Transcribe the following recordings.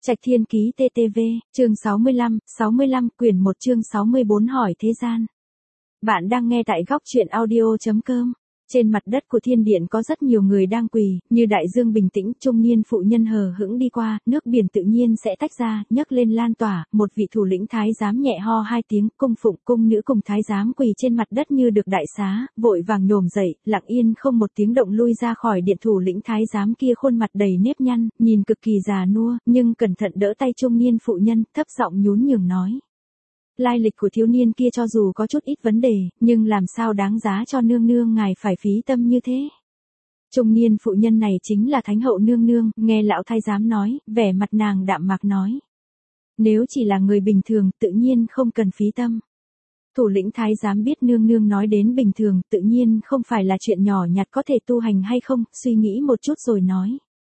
Trạch Thiên Ký TTV, chương 65, quyển 1 chương 64 hỏi thế gian. Bạn đang nghe tại góc truyện audio.com. Trên mặt đất của thiên điện có rất nhiều người đang quỳ, như đại dương bình tĩnh, trung niên phụ nhân hờ hững đi qua, nước biển tự nhiên sẽ tách ra, nhấc lên lan tỏa, một vị thủ lĩnh thái giám nhẹ ho hai tiếng, cung phụng cung nữ cùng thái giám quỳ trên mặt đất như được đại xá, vội vàng nhổm dậy, lặng yên không một tiếng động lui ra khỏi điện. Thủ lĩnh thái giám kia khuôn mặt đầy nếp nhăn, nhìn cực kỳ già nua, nhưng cẩn thận đỡ tay trung niên phụ nhân, thấp giọng nhún nhường nói. Lai lịch của thiếu niên kia cho dù có chút ít vấn đề, nhưng làm sao đáng giá cho nương nương ngài phải phí tâm như thế. Trung niên phụ nhân này chính là Thánh hậu nương nương, nghe lão thái giám nói, vẻ mặt nàng đạm mạc nói. Nếu chỉ là người bình thường, tự nhiên không cần phí tâm. Thủ lĩnh thái giám biết nương nương nói đến bình thường, tự nhiên không phải là chuyện nhỏ nhặt có thể tu hành hay không, suy nghĩ một chút rồi nói.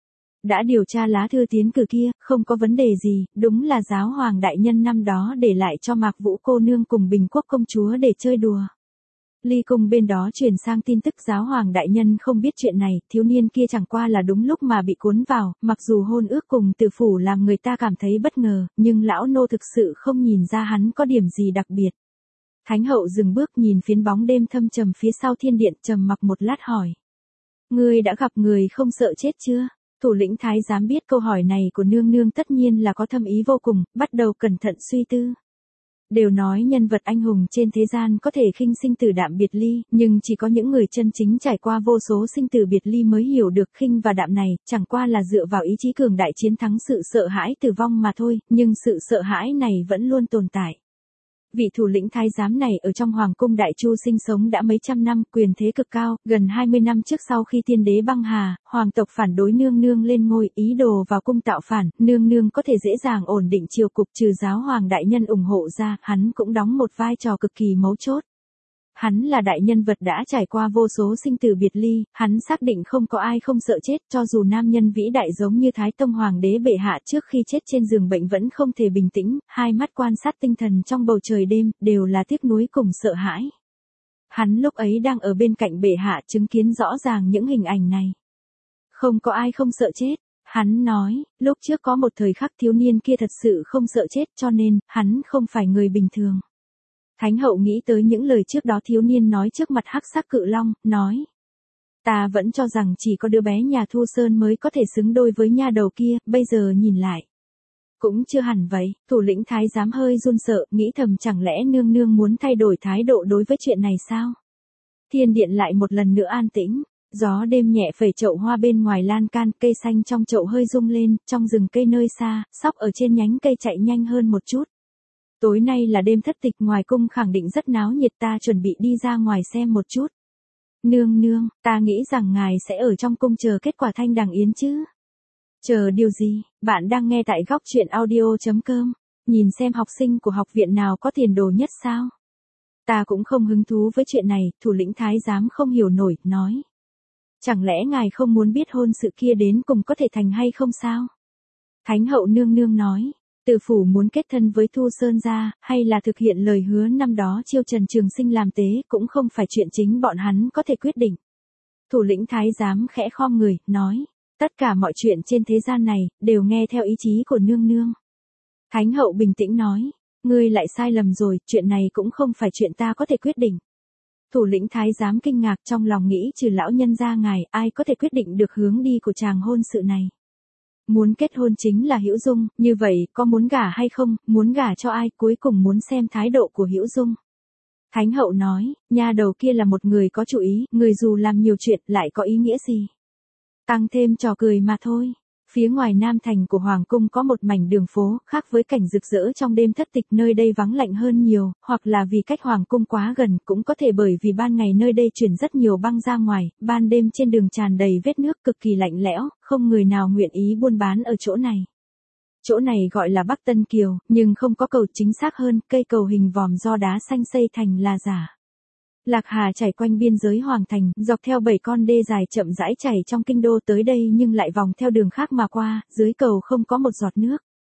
Đã điều tra lá thư tiến cử kia, không có vấn đề gì, đúng là giáo hoàng đại nhân năm đó để lại cho Mạc Vũ cô nương cùng Bình Quốc công chúa để chơi đùa. Ly cung bên đó truyền sang tin tức giáo hoàng đại nhân không biết chuyện này, thiếu niên kia chẳng qua là đúng lúc mà bị cuốn vào, mặc dù hôn ước cùng Từ phủ làm người ta cảm thấy bất ngờ, nhưng lão nô thực sự không nhìn ra hắn có điểm gì đặc biệt. Thánh hậu dừng bước nhìn phiến bóng đêm thâm trầm phía sau thiên điện, trầm mặc một lát hỏi. Ngươi đã gặp người không sợ chết chưa? Thủ lĩnh thái giám biết câu hỏi này của nương nương tất nhiên là có thâm ý vô cùng, bắt đầu cẩn thận suy tư. Đều nói nhân vật anh hùng trên thế gian có thể khinh sinh tử đạm biệt ly, nhưng chỉ có những người chân chính trải qua vô số sinh tử biệt ly mới hiểu được khinh và đạm này, chẳng qua là dựa vào ý chí cường đại chiến thắng sự sợ hãi tử vong mà thôi, nhưng sự sợ hãi này vẫn luôn tồn tại. Vị thủ lĩnh thái giám này ở trong hoàng cung Đại Chu sinh sống đã mấy trăm năm, quyền thế cực cao, gần 20 năm trước sau khi tiên đế băng hà, hoàng tộc phản đối nương nương lên ngôi, ý đồ vào cung tạo phản, nương nương có thể dễ dàng ổn định triều cục, trừ giáo hoàng đại nhân ủng hộ ra, hắn cũng đóng một vai trò cực kỳ mấu chốt. Hắn là đại nhân vật đã trải qua vô số sinh tử biệt ly, hắn xác định không có ai không sợ chết, cho dù nam nhân vĩ đại giống như Thái Tông Hoàng đế bệ hạ trước khi chết trên giường bệnh vẫn không thể bình tĩnh, hai mắt quan sát tinh thần trong bầu trời đêm, đều là tiếc nuối cùng sợ hãi. Hắn lúc ấy đang ở bên cạnh bệ hạ chứng kiến rõ ràng những hình ảnh này. Không có ai không sợ chết, hắn nói, lúc trước có một thời khắc thiếu niên kia thật sự không sợ chết cho nên, hắn không phải người bình thường. Thánh hậu nghĩ tới những lời trước đó thiếu niên nói trước mặt hắc sắc cự long, nói. Ta vẫn cho rằng chỉ có đứa bé nhà Thu Sơn mới có thể xứng đôi với nha đầu kia, bây giờ nhìn lại. Cũng chưa hẳn vậy, thủ lĩnh thái giám hơi run sợ, nghĩ thầm chẳng lẽ nương nương muốn thay đổi thái độ đối với chuyện này sao? Thiên điện lại một lần nữa an tĩnh, gió đêm nhẹ phẩy chậu hoa bên ngoài lan can, cây xanh trong chậu hơi rung lên, trong rừng cây nơi xa, sóc ở trên nhánh cây chạy nhanh hơn một chút. Tối nay là đêm thất tịch, ngoài cung khẳng định rất náo nhiệt, ta chuẩn bị đi ra ngoài xem một chút. Nương nương, ta nghĩ rằng ngài sẽ ở trong cung chờ kết quả thanh đằng yến chứ. Chờ điều gì, bạn đang nghe tại góc truyện audio.com, nhìn xem học sinh của học viện nào có tiền đồ nhất sao. Ta cũng không hứng thú với chuyện này, thủ lĩnh thái giám không hiểu nổi, nói. Chẳng lẽ ngài không muốn biết hôn sự kia đến cùng có thể thành hay không sao? Thánh hậu nương nương nói. Từ phủ muốn kết thân với Thu Sơn gia, hay là thực hiện lời hứa năm đó chiêu Trần Trường Sinh làm tế, cũng không phải chuyện chính bọn hắn có thể quyết định. Thủ lĩnh thái giám khẽ khom người, nói, tất cả mọi chuyện trên thế gian này, đều nghe theo ý chí của nương nương. Thánh hậu bình tĩnh nói, ngươi lại sai lầm rồi, chuyện này cũng không phải chuyện ta có thể quyết định. Thủ lĩnh thái giám kinh ngạc trong lòng nghĩ trừ lão nhân gia ngài, ai có thể quyết định được hướng đi của chàng hôn sự này. Muốn kết hôn chính là Hữu Dung, như vậy, có muốn gả hay không, muốn gả cho ai, cuối cùng muốn xem thái độ của Hữu Dung. Thánh hậu nói, nha đầu kia là một người có chủ ý, người dù làm nhiều chuyện lại có ý nghĩa gì. Tăng thêm trò cười mà thôi. Phía ngoài nam thành của Hoàng cung có một mảnh đường phố, khác với cảnh rực rỡ trong đêm thất tịch, nơi đây vắng lạnh hơn nhiều, hoặc là vì cách Hoàng cung quá gần, cũng có thể bởi vì ban ngày nơi đây chuyển rất nhiều băng ra ngoài, ban đêm trên đường tràn đầy vết nước cực kỳ lạnh lẽo, không người nào nguyện ý buôn bán ở chỗ này. Chỗ này gọi là Bắc Tân Kiều, nhưng không có cầu, chính xác hơn, cây cầu hình vòm do đá xanh xây thành là giả. Lạc Hà chảy quanh biên giới hoàng thành, dọc theo 7 con đê dài chậm rãi chảy trong kinh đô tới đây nhưng lại vòng theo đường khác mà qua, dưới cầu không có một giọt nước.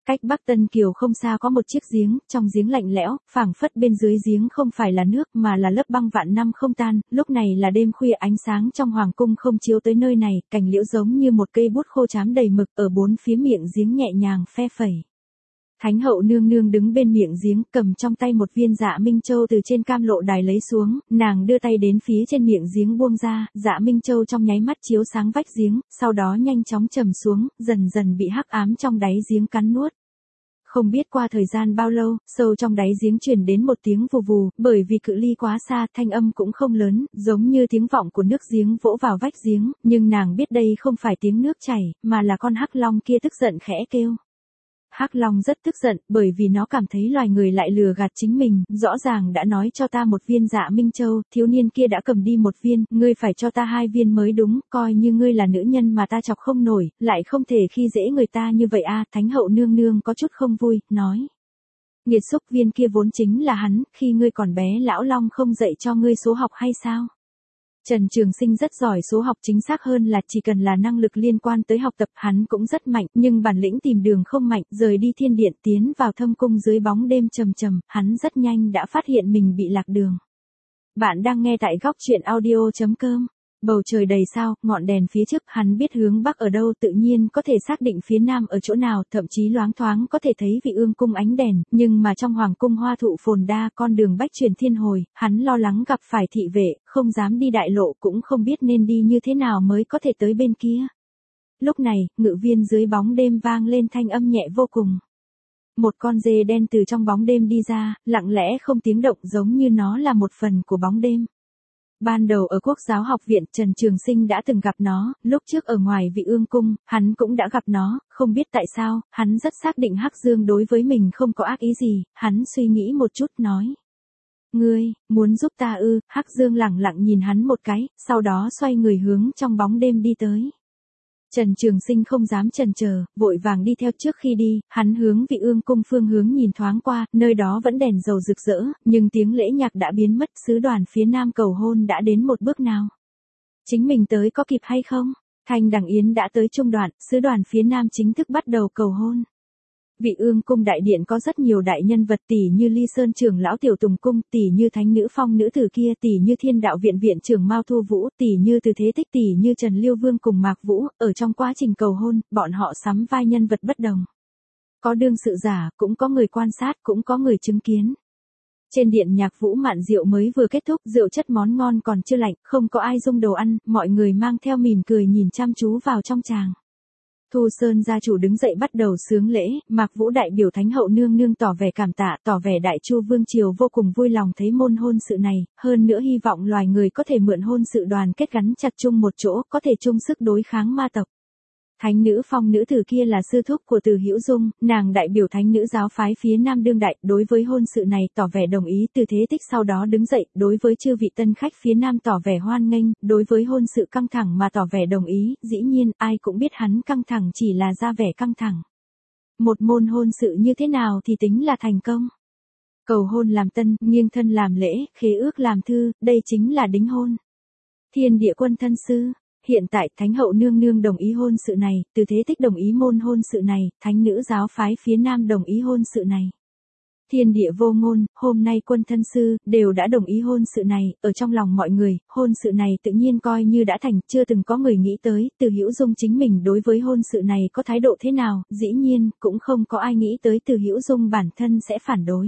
Cách Bắc Tân Kiều không xa có một chiếc giếng, trong giếng lạnh lẽo, phảng phất bên dưới giếng không phải là nước mà là lớp băng vạn năm không tan, lúc này là đêm khuya ánh sáng trong hoàng cung không chiếu tới nơi này, cành liễu giống như một cây bút khô chám đầy mực ở bốn phía miệng giếng nhẹ nhàng phe phẩy. Thánh hậu nương nương đứng bên miệng giếng cầm trong tay một viên dạ minh châu từ trên cam lộ đài lấy xuống, nàng đưa tay đến phía trên miệng giếng buông ra, dạ minh châu trong nháy mắt chiếu sáng vách giếng, sau đó nhanh chóng trầm xuống, dần dần bị hắc ám trong đáy giếng cắn nuốt. Không biết qua thời gian bao lâu, sâu trong đáy giếng truyền đến một tiếng vù vù, bởi vì cự ly quá xa, thanh âm cũng không lớn, giống như tiếng vọng của nước giếng vỗ vào vách giếng, nhưng nàng biết đây không phải tiếng nước chảy, mà là con hắc long kia tức giận khẽ kêu. Hắc Long rất tức giận, bởi vì nó cảm thấy loài người lại lừa gạt chính mình, rõ ràng đã nói cho ta một viên dạ minh châu, thiếu niên kia đã cầm đi một viên, ngươi phải cho ta 2 viên mới đúng, coi như ngươi là nữ nhân mà ta chọc không nổi, lại không thể khi dễ người ta như vậy a. Thánh hậu nương nương có chút không vui, nói. Nghiệt xúc, viên kia vốn chính là hắn, khi ngươi còn bé lão Long không dạy cho ngươi số học hay sao? Trần Trường Sinh rất giỏi số học, chính xác hơn là chỉ cần là năng lực liên quan tới học tập hắn cũng rất mạnh, nhưng bản lĩnh tìm đường không mạnh, rời đi thiên điện tiến vào thâm cung dưới bóng đêm trầm trầm, hắn rất nhanh đã phát hiện mình bị lạc đường. Bạn đang nghe tại góc truyện audio.com. Bầu trời đầy sao, ngọn đèn phía trước, hắn biết hướng bắc ở đâu, tự nhiên có thể xác định phía nam ở chỗ nào, thậm chí loáng thoáng có thể thấy Vị Ương cung ánh đèn, nhưng mà trong hoàng cung hoa thụ phồn đa, con đường bách truyền thiên hồi, hắn lo lắng gặp phải thị vệ, không dám đi đại lộ, cũng không biết nên đi như thế nào mới có thể tới bên kia. Lúc này, ngự viên dưới bóng đêm vang lên thanh âm nhẹ vô cùng. Một con dê đen từ trong bóng đêm đi ra, lặng lẽ không tiếng động, giống như nó là một phần của bóng đêm. Ban đầu ở Quốc giáo học viện, Trần Trường Sinh đã từng gặp nó, lúc trước ở ngoài Vị Ương cung, hắn cũng đã gặp nó, không biết tại sao, hắn rất xác định Hắc Dương đối với mình không có ác ý gì, hắn suy nghĩ một chút nói. Ngươi, muốn giúp ta ư? Hắc Dương lẳng lặng nhìn hắn một cái, sau đó xoay người hướng trong bóng đêm đi tới. Trần Trường Sinh không dám chần chờ, vội vàng đi theo. Trước khi đi, hắn hướng Vị Ương cung phương hướng nhìn thoáng qua, nơi đó vẫn đèn dầu rực rỡ, nhưng tiếng lễ nhạc đã biến mất. Sứ đoàn phía nam cầu hôn đã đến một bước nào? Chính mình tới có kịp hay không? Thanh Đằng Yến đã tới trung đoạn, sứ đoàn phía nam chính thức bắt đầu cầu hôn. Vị Ương cung đại điện có rất nhiều đại nhân vật, tỷ như Ly Sơn trưởng lão Tiểu Tùng cung, tỷ như Thánh nữ Phong nữ tử kia, tỷ như Thiên đạo viện viện trưởng Mao Thu Vũ, tỷ như Từ Thế Tích, tỷ như Trần Liêu Vương cùng Mạc Vũ. Ở trong quá trình cầu hôn, bọn họ sắm vai nhân vật bất đồng. Có đương sự giả, cũng có người quan sát, cũng có người chứng kiến. Trên điện nhạc Vũ Mạn rượu mới vừa kết thúc, rượu chất món ngon còn chưa lạnh, không có ai dung đồ ăn, mọi người mang theo mỉm cười nhìn chăm chú vào trong tràng. Thu Sơn gia chủ đứng dậy bắt đầu xướng lễ, Mạc Vũ đại biểu Thánh hậu nương nương tỏ vẻ cảm tạ, tỏ vẻ Đại Chu vương triều vô cùng vui lòng thấy môn hôn sự này, hơn nữa hy vọng loài người có thể mượn hôn sự đoàn kết gắn chặt chung một chỗ, có thể chung sức đối kháng ma tộc. Thánh nữ Phong nữ tử kia là sư thúc của Từ Hữu Dung, nàng đại biểu Thánh nữ giáo phái phía Nam đương đại, đối với hôn sự này tỏ vẻ đồng ý. Từ Thế Tích sau đó đứng dậy, đối với chư vị tân khách phía Nam tỏ vẻ hoan nghênh, đối với hôn sự căng thẳng mà tỏ vẻ đồng ý, dĩ nhiên, ai cũng biết hắn căng thẳng chỉ là ra vẻ căng thẳng. Một môn hôn sự như thế nào thì tính là thành công? Cầu hôn làm tân, nghiêng thân làm lễ, khế ước làm thư, đây chính là đính hôn. Thiên địa quân thân sư. Hiện tại, Thánh hậu nương nương đồng ý hôn sự này, Từ Thế Tích đồng ý môn hôn sự này, Thánh nữ giáo phái phía Nam đồng ý hôn sự này. Thiên địa vô ngôn, hôm nay quân thân sư, đều đã đồng ý hôn sự này, ở trong lòng mọi người, hôn sự này tự nhiên coi như đã thành, chưa từng có người nghĩ tới, Từ Hữu Dung chính mình đối với hôn sự này có thái độ thế nào, dĩ nhiên, cũng không có ai nghĩ tới Từ Hữu Dung bản thân sẽ phản đối.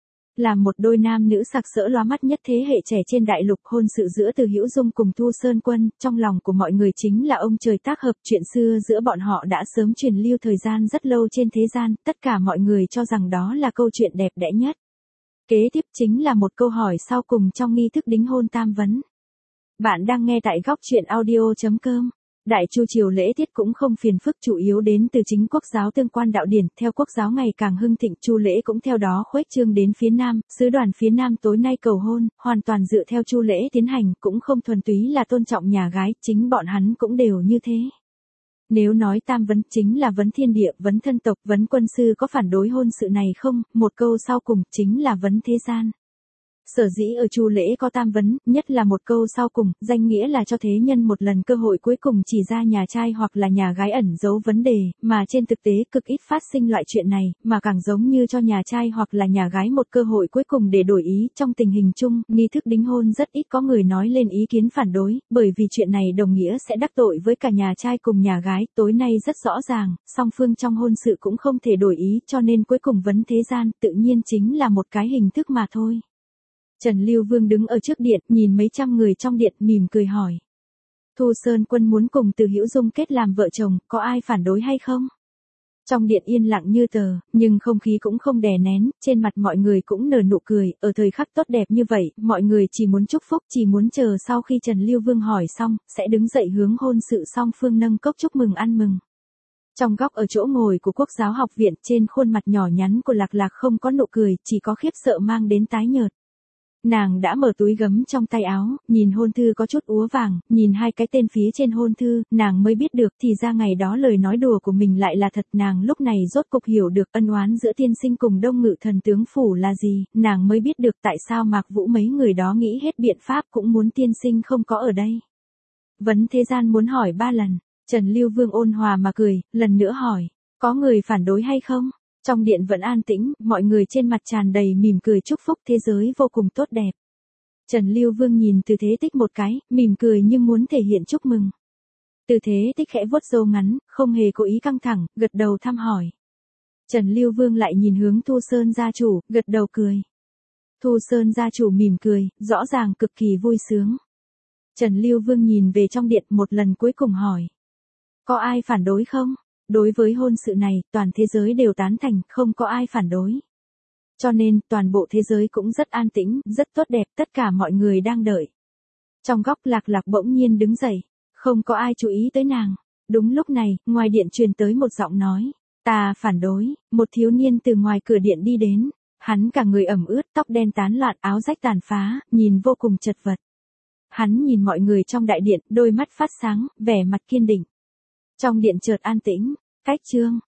Là một đôi nam nữ sặc sỡ lóa mắt nhất thế hệ trẻ trên đại lục, hôn sự giữa Từ Hữu Dung cùng Thu Sơn Quân, trong lòng của mọi người chính là ông trời tác hợp, chuyện xưa giữa bọn họ đã sớm truyền lưu thời gian rất lâu trên thế gian, tất cả mọi người cho rằng đó là câu chuyện đẹp đẽ nhất. Kế tiếp chính là một câu hỏi sau cùng trong nghi thức đính hôn tam vấn. Bạn đang nghe tại góc truyện audio.com. Đại Chu triều lễ tiết cũng không phiền phức, chủ yếu đến từ chính quốc giáo tương quan đạo điển, theo quốc giáo ngày càng hưng thịnh, Chu lễ cũng theo đó khuếch trương đến phía Nam, sứ đoàn phía Nam tối nay cầu hôn, hoàn toàn dựa theo Chu lễ tiến hành, cũng không thuần túy là tôn trọng nhà gái, chính bọn hắn cũng đều như thế. Nếu nói tam vấn chính là vấn thiên địa, vấn thân tộc, vấn quân sư có phản đối hôn sự này không, một câu sau cùng chính là vấn thế gian. Sở dĩ ở Chu lễ có tam vấn, nhất là một câu sau cùng, danh nghĩa là cho thế nhân một lần cơ hội cuối cùng chỉ ra nhà trai hoặc là nhà gái ẩn giấu vấn đề, mà trên thực tế cực ít phát sinh loại chuyện này, mà càng giống như cho nhà trai hoặc là nhà gái một cơ hội cuối cùng để đổi ý. Trong tình hình chung, nghi thức đính hôn rất ít có người nói lên ý kiến phản đối, bởi vì chuyện này đồng nghĩa sẽ đắc tội với cả nhà trai cùng nhà gái. Tối nay rất rõ ràng, song phương trong hôn sự cũng không thể đổi ý, cho nên cuối cùng vấn thế gian tự nhiên chính là một cái hình thức mà thôi. Trần Lưu Vương đứng ở trước điện, nhìn mấy trăm người trong điện, mỉm cười hỏi. Thu Sơn Quân muốn cùng Từ Hữu Dung kết làm vợ chồng, có ai phản đối hay không? Trong điện yên lặng như tờ, nhưng không khí cũng không đè nén, trên mặt mọi người cũng nở nụ cười. Ở thời khắc tốt đẹp như vậy, mọi người chỉ muốn chúc phúc, chỉ muốn chờ sau khi Trần Lưu Vương hỏi xong, sẽ đứng dậy hướng hôn sự song phương nâng cốc chúc mừng ăn mừng. Trong góc ở chỗ ngồi của Quốc giáo học viện, trên khuôn mặt nhỏ nhắn của Lạc Lạc không có nụ cười, chỉ có khiếp sợ mang đến tái nhợt. Nàng đã mở túi gấm trong tay áo, nhìn hôn thư có chút úa vàng, nhìn hai cái tên phía trên hôn thư, nàng mới biết được thì ra ngày đó lời nói đùa của mình lại là thật. Nàng lúc này rốt cục hiểu được ân oán giữa tiên sinh cùng Đông Ngự Thần tướng phủ là gì, nàng mới biết được tại sao Mạc Vũ mấy người đó nghĩ hết biện pháp cũng muốn tiên sinh không có ở đây. Vấn thế gian muốn hỏi 3 lần, Trần Lưu Vương ôn hòa mà cười, lần nữa hỏi, có người phản đối hay không? Trong điện vẫn an tĩnh, mọi người trên mặt tràn đầy mỉm cười chúc phúc, thế giới vô cùng tốt đẹp. Trần Lưu Vương nhìn Từ Thế Tích một cái, mỉm cười nhưng muốn thể hiện chúc mừng. Từ Thế Tích khẽ vuốt râu ngắn, không hề cố ý căng thẳng, gật đầu thăm hỏi. Trần Lưu Vương lại nhìn hướng Thu Sơn gia chủ, gật đầu cười. Thu Sơn gia chủ mỉm cười, rõ ràng cực kỳ vui sướng. Trần Lưu Vương nhìn về trong điện một lần cuối cùng hỏi. Có ai phản đối không? Đối với hôn sự này, toàn thế giới đều tán thành, không có ai phản đối. Cho nên, toàn bộ thế giới cũng rất an tĩnh, rất tốt đẹp, tất cả mọi người đang đợi. Trong góc Lạc Lạc bỗng nhiên đứng dậy, không có ai chú ý tới nàng. Đúng lúc này, ngoài điện truyền tới một giọng nói, ta phản đối. Một thiếu niên từ ngoài cửa điện đi đến, hắn cả người ẩm ướt, tóc đen tán loạn, áo rách tàn phá, nhìn vô cùng chật vật. Hắn nhìn mọi người trong đại điện, đôi mắt phát sáng, vẻ mặt kiên định. Trong điện chợt an tĩnh, cách chương.